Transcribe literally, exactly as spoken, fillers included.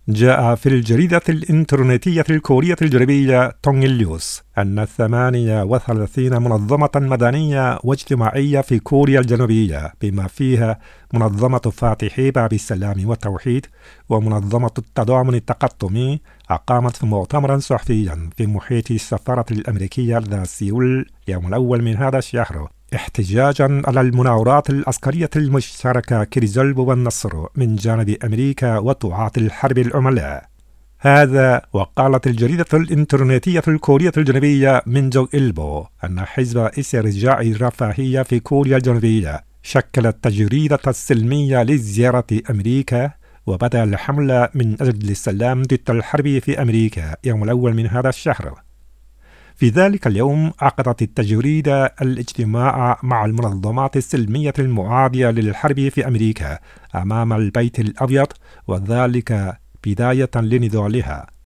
جاء في الجريدة الإنترنتية الكورية الجنوبية تونغ اليوس أن ثمانية وثلاثين منظمة مدنية واجتماعية في كوريا الجنوبية بما فيها منظمة فاتحي باب السلام والتوحيد ومنظمة التضامن التقطمي أقامت مؤتمرا صحفيا في محيط السفارة الأمريكية لدى سيول يوم الأول من هذا الشهر احتجاجا على المناورات العسكرية المشتركة كريزلب والنصر من جانب أمريكا وطاعات الحرب العملاء. هذا وقالت الجريدة الإنترنتية الكورية الجنوبية منجو إلبو أن حزب استرجاع الرفاهية في كوريا الجنوبية شكل التجريدة السلمية لزيارة أمريكا وبدأ الحملة من أجل السلام ضد الحرب في أمريكا يوم الأول من هذا الشهر. في ذلك اليوم عقدت التجريدة الاجتماع مع المنظمات السلمية المعادية للحرب في أمريكا أمام البيت الأبيض، وذلك بداية لنضالها.